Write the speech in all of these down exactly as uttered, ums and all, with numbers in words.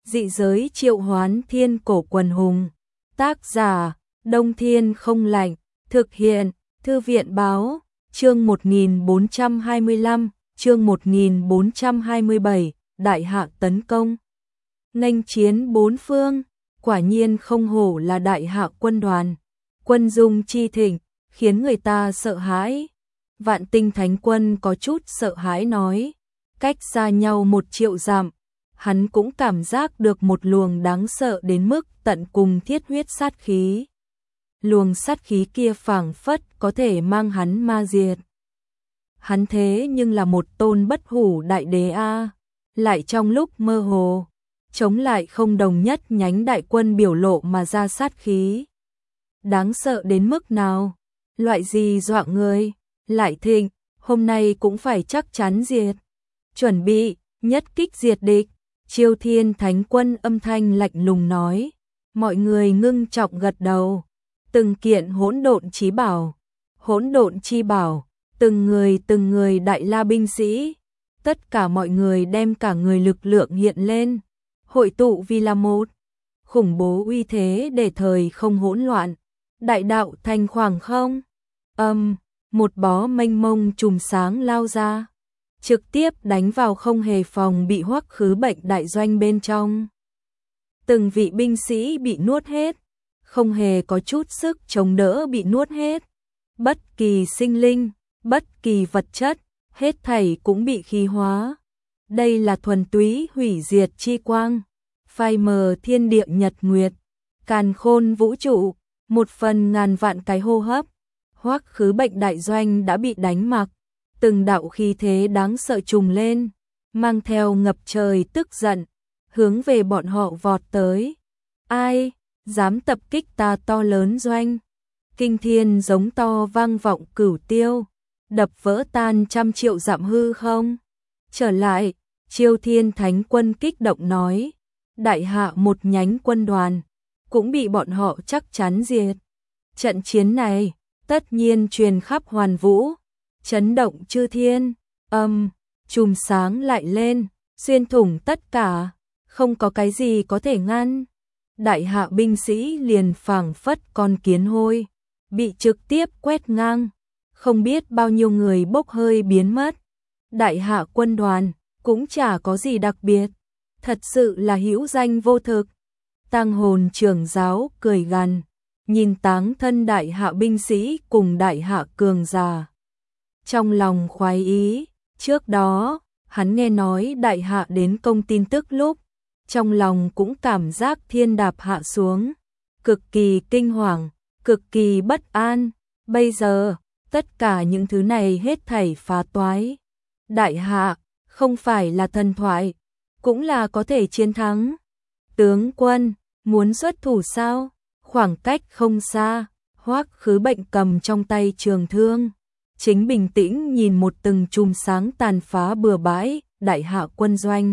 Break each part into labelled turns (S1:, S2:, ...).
S1: Dị giới triệu hoán thiên cổ quần hùng. Tác giả, Đông Thiên không lạnh. Thực hiện, Thư viện báo. Chương một nghìn bốn trăm hai mươi lăm, chương một nghìn bốn trăm hai mươi bảy, đại hạ tấn công. Nghênh chiến bốn phương, quả nhiên không hổ là đại hạ quân đoàn. Quân dung chi thịnh, khiến người ta sợ hãi. Vạn Tinh Thánh Quân có chút sợ hãi nói, cách xa nhau một triệu dặm, hắn cũng cảm giác được một luồng đáng sợ đến mức tận cùng thiết huyết sát khí. Luồng sát khí kia phảng phất có thể mang hắn ma diệt. Hắn thế nhưng là một tôn bất hủ đại đế a, lại trong lúc mơ hồ, chống lại không đồng nhất nhánh đại quân biểu lộ mà ra sát khí. Đáng sợ đến mức nào? Loại gì dọa người? Lại thịnh, hôm nay cũng phải chắc chắn diệt. Chuẩn bị, nhất kích diệt địch. Chiêu Thiên Thánh Quân âm thanh lạnh lùng nói. Mọi người ngưng trọng gật đầu. Từng kiện hỗn độn chí bảo. Hỗn độn chi bảo. Từng người từng người đại la binh sĩ. Tất cả mọi người đem cả người lực lượng hiện lên. Hội tụ vì là một. Khủng bố uy thế để thời không hỗn loạn. Đại đạo thành khoảng không. Âm, một bó mênh mông chùm sáng lao ra. Trực tiếp đánh vào không hề phòng bị Hoắc Khứ Bệnh đại doanh bên trong. Từng vị binh sĩ bị nuốt hết. Không hề có chút sức chống đỡ bị nuốt hết. Bất kỳ sinh linh, bất kỳ vật chất, hết thảy cũng bị khí hóa. Đây là thuần túy hủy diệt chi quang. Phai mờ thiên địa nhật nguyệt. Càn khôn vũ trụ. Một phần ngàn vạn cái hô hấp. Hoắc Khứ Bệnh đại doanh đã bị đánh mặc. Từng đạo khí thế đáng sợ trùng lên. Mang theo ngập trời tức giận. Hướng về bọn họ vọt tới. Ai dám tập kích ta to lớn doanh? Kinh thiên giống to vang vọng cửu tiêu. Đập vỡ tan trăm triệu dặm hư không? Trở lại, Chiêu Thiên Thánh Quân kích động nói. Đại hạ một nhánh quân đoàn. Cũng bị bọn họ chắc chắn diệt. Trận chiến này, tất nhiên truyền khắp hoàn vũ. Chấn động chư thiên, âm, chùm sáng lại lên, xuyên thủng tất cả. Không có cái gì có thể ngăn. Đại hạ binh sĩ liền phảng phất con kiến hôi. Bị trực tiếp quét ngang. Không biết bao nhiêu người bốc hơi biến mất. Đại hạ quân đoàn cũng chả có gì đặc biệt. Thật sự là hữu danh vô thực. Tang Hồn trưởng giáo cười gằn, nhìn táng thân đại hạ binh sĩ cùng đại hạ cường giả. Trong lòng khoái ý, trước đó, hắn nghe nói đại hạ đến công tin tức lúc, trong lòng cũng cảm giác thiên đạp hạ xuống, cực kỳ kinh hoàng, cực kỳ bất an. Bây giờ, tất cả những thứ này hết thảy phá toái. Đại hạ, không phải là thần thoại, cũng là có thể chiến thắng. Tướng quân, muốn xuất thủ sao? Khoảng cách không xa, Hoắc Khứ Bệnh cầm trong tay trường thương. Chính bình tĩnh nhìn một từng chùm sáng tàn phá bừa bãi, đại hạ quân doanh.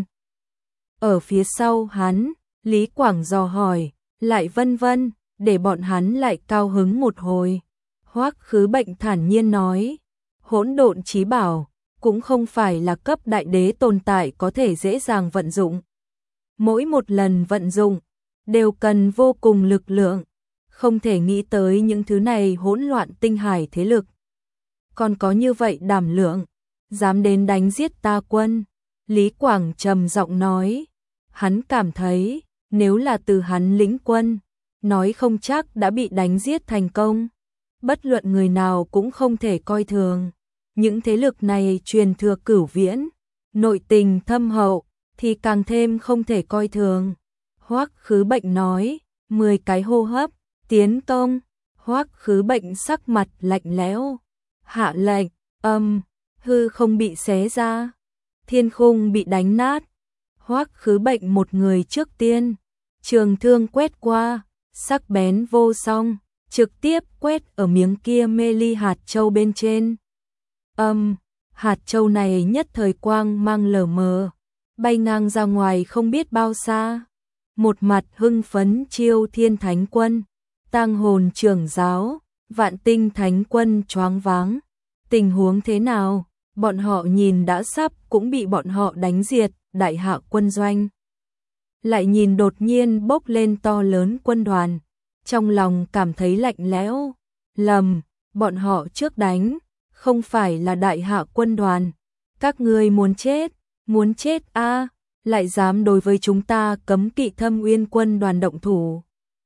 S1: Ở phía sau hắn, Lý Quảng dò hỏi, lại vân vân, để bọn hắn lại cao hứng một hồi. Hoắc Khứ Bệnh thản nhiên nói, hỗn độn chí bảo, cũng không phải là cấp đại đế tồn tại có thể dễ dàng vận dụng. Mỗi một lần vận dụng, đều cần vô cùng lực lượng, không thể nghĩ tới những thứ này hỗn loạn tinh hải thế lực. Còn có như vậy đảm lượng, dám đến đánh giết ta quân. Lý Quảng trầm giọng nói, hắn cảm thấy, nếu là từ hắn lĩnh quân, nói không chắc đã bị đánh giết thành công. Bất luận người nào cũng không thể coi thường. Những thế lực này truyền thừa cửu viễn, nội tình thâm hậu, thì càng thêm không thể coi thường. Hoắc Khứ Bệnh nói, mười cái hô hấp, tiến công. Hoắc Khứ Bệnh sắc mặt lạnh lẽo, hạ lệnh, âm, hư không bị xé ra, thiên khung bị đánh nát. Hoắc Khứ Bệnh một người trước tiên, trường thương quét qua, sắc bén vô song, trực tiếp quét ở miếng kia mê ly hạt châu bên trên. Âm, hạt châu này nhất thời quang mang lờ mờ, bay ngang ra ngoài không biết bao xa. Một mặt hưng phấn Chiêu Thiên Thánh Quân, Tang Hồn trưởng giáo, Vạn Tinh Thánh Quân choáng váng. Tình huống thế nào? Bọn họ nhìn đã sắp cũng bị bọn họ đánh diệt, đại hạ quân doanh. lại nhìn đột nhiên bốc lên to lớn quân đoàn, trong lòng cảm thấy lạnh lẽo, lầm, bọn họ trước đánh, không phải là đại hạ quân đoàn, các ngươi muốn chết, muốn chết a, à, lại dám đối với chúng ta Cấm Kỵ Thâm Uyên quân đoàn động thủ.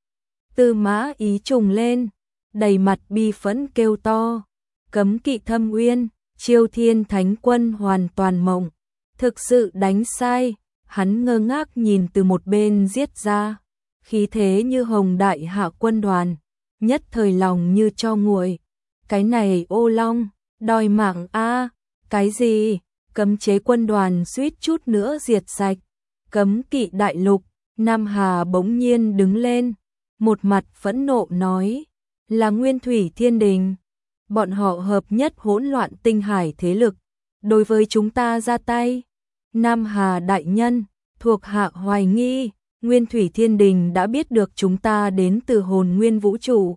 S1: Tư Mã Ý trùng lên, đầy mặt bi phẫn kêu to, Cấm Kỵ Thâm Uyên, Chiêu Thiên Thánh quân hoàn toàn mộng, thực sự đánh sai, hắn ngơ ngác nhìn từ một bên giết ra, khí thế như hồng đại hạ quân đoàn, nhất thời lòng như cho nguội, cái này ô long, đòi mạng a, cái gì, cấm chế quân đoàn suýt chút nữa diệt sạch, Cấm Kỵ đại lục, Nam Hà bỗng nhiên đứng lên, một mặt phẫn nộ nói, là Nguyên Thủy Thiên Đình, bọn họ hợp nhất hỗn loạn tinh hải thế lực, đối với chúng ta ra tay. Nam Hà đại nhân, thuộc hạ hoài nghi, Nguyên Thủy Thiên Đình đã biết được chúng ta đến từ hồn nguyên vũ trụ.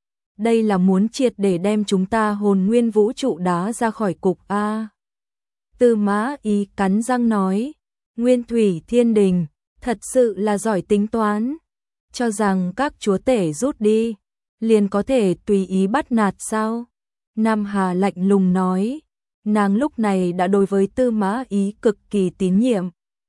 S1: Đây là muốn triệt để đem chúng ta hồn nguyên vũ trụ đá ra khỏi cục A. Tư Mã Ý cắn răng nói, Nguyên Thủy Thiên Đình, thật sự là giỏi tính toán, cho rằng các chúa tể rút đi, liền có thể tùy ý bắt nạt sao? Nam Hà lạnh lùng nói, nàng lúc này đã đối với Tư Mã Ý cực kỳ tín nhiệm.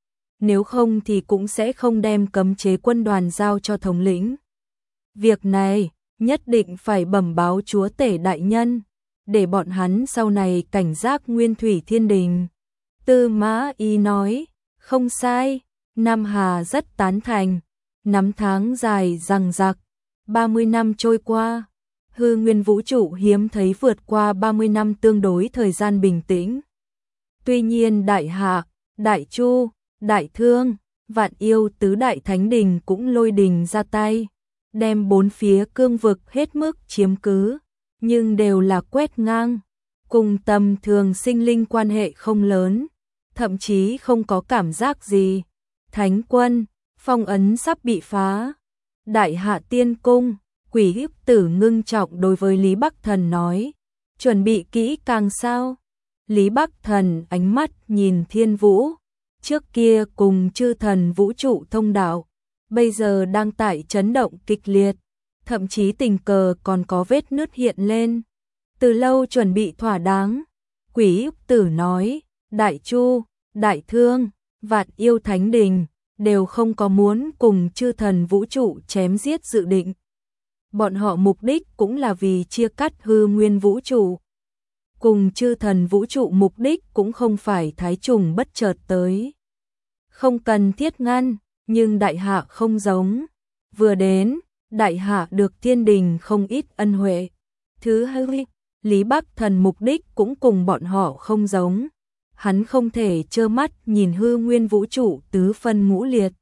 S1: Nếu không thì cũng sẽ không đem cấm chế quân đoàn giao cho thống lĩnh. Việc này, nhất định phải bẩm báo chúa tể đại nhân, để bọn hắn sau này cảnh giác Nguyên Thủy Thiên Đình. Tư Mã Ý nói, không sai, Nam Hà rất tán thành, năm tháng dài dằng dặc, ba mươi năm trôi qua, hư nguyên vũ trụ hiếm thấy vượt qua ba mươi năm tương đối thời gian bình tĩnh. Tuy nhiên Đại Hạ, Đại Chu, Đại Thương, Vạn Yêu tứ đại thánh đình cũng lôi đình ra tay, đem bốn phía cương vực hết mức chiếm cứ, nhưng đều là quét ngang, cùng tầm thường sinh linh quan hệ không lớn, thậm chí không có cảm giác gì. Thánh quân, phong ấn sắp bị phá. Đại Hạ Tiên Cung, Quỷ Hức Tử ngưng trọng đối với Lý Bắc Thần nói, chuẩn bị kỹ càng sao? Lý Bắc Thần ánh mắt nhìn Thiên Vũ, trước kia cùng chư thần vũ trụ thông đạo, bây giờ đang tại chấn động kịch liệt, thậm chí tình cờ còn có vết nứt hiện lên. Từ lâu chuẩn bị thỏa đáng, Quỷ Hức Tử nói, Đại Chu, Đại Thương, Vạn Yêu Thánh Đình đều không có muốn cùng chư thần vũ trụ chém giết dự định. Bọn họ mục đích cũng là vì chia cắt hư nguyên vũ trụ. Cùng chư thần vũ trụ mục đích cũng không phải thái trùng bất chợt tới. Không cần thiết ngăn, nhưng Đại Hạ không giống. Vừa đến, Đại Hạ được Thiên Đình không ít ân huệ. Thứ hai, Lý Bắc Thần mục đích cũng cùng bọn họ không giống. Hắn không thể trơ mắt nhìn hư nguyên vũ trụ tứ phân ngũ liệt,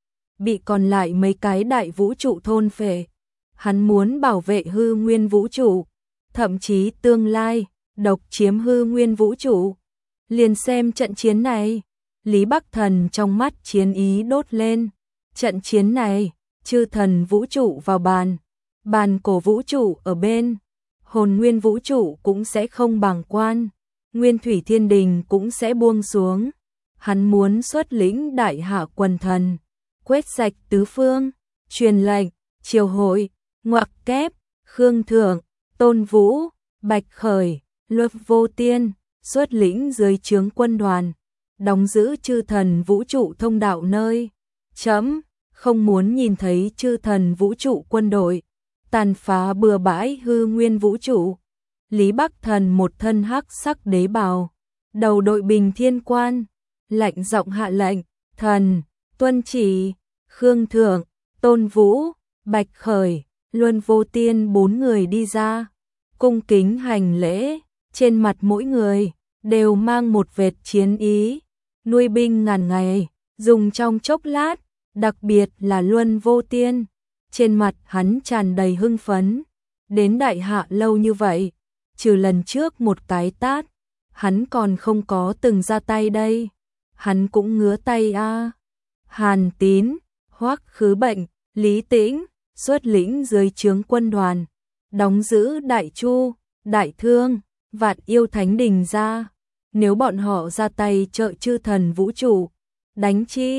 S1: bị còn lại mấy cái đại vũ trụ thôn phệ. Hắn muốn bảo vệ hư nguyên vũ trụ, thậm chí tương lai độc chiếm hư nguyên vũ trụ. Liền xem trận chiến này, Lý Bắc Thần trong mắt chiến ý đốt lên. Trận chiến này, chư thần vũ trụ vào bàn, bàn cổ vũ trụ ở bên, hồn nguyên vũ trụ cũng sẽ không bàng quan. Nguyên Thủy Thiên Đình cũng sẽ buông xuống. Hắn muốn xuất lĩnh Đại Hạ quần thần, quét sạch tứ phương, truyền lệnh, triều hội, ngoặc kép, Khương Thượng, Tôn Vũ, Bạch Khởi, Luật Vô Tiên, xuất lĩnh dưới trướng quân đoàn, đóng giữ chư thần vũ trụ thông đạo nơi. Chấm, không muốn nhìn thấy chư thần vũ trụ quân đội, tàn phá bừa bãi hư nguyên vũ trụ. Lý Bắc Thần một thân hắc sắc đế bào, đầu đội bình thiên quan, lạnh giọng hạ lệnh, thần, tuân chỉ. Khương Thượng, Tôn Vũ, Bạch Khởi, Luân Vô Tiên bốn người đi ra, cung kính hành lễ, trên mặt mỗi người đều mang một vệt chiến ý. Nuôi binh ngàn ngày, dùng trong chốc lát, đặc biệt là Luân Vô Tiên, trên mặt hắn tràn đầy hưng phấn. Đến Đại Hạ lâu như vậy, trừ lần trước một cái tát, hắn còn không có từng ra tay đây. Hắn cũng ngứa tay a. À. Hàn Tín, Hoắc Khứ Bệnh, Lý Tĩnh, xuất lĩnh dưới trướng quân đoàn, đóng giữ Đại Chu, Đại Thương, Vạn Yêu Thánh Đình ra. Nếu bọn họ ra tay trợ chư thần vũ trụ, đánh chi,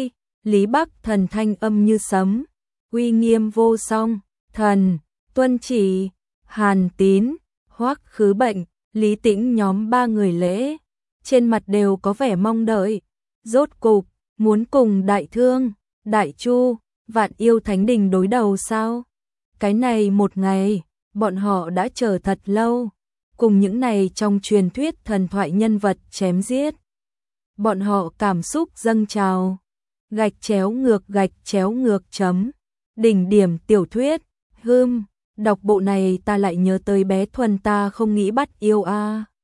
S1: Lý Bắc Thần thanh âm như sấm, uy nghiêm vô song, thần, tuân chỉ, Hàn Tín, Hoắc Khứ Bệnh, Lý Tĩnh nhóm ba người lễ, trên mặt đều có vẻ mong đợi, rốt cục, muốn cùng Đại Thương, Đại Chu, Vạn Yêu Thánh Đình đối đầu sao? Cái này một ngày, bọn họ đã chờ thật lâu, cùng những này trong truyền thuyết thần thoại nhân vật chém giết. Bọn họ cảm xúc dâng trào, gạch chéo ngược gạch chéo ngược chấm, đỉnh điểm tiểu thuyết, hưm, đọc bộ này ta lại nhớ tới bé Thuần ta không nghĩ bắt yêu a.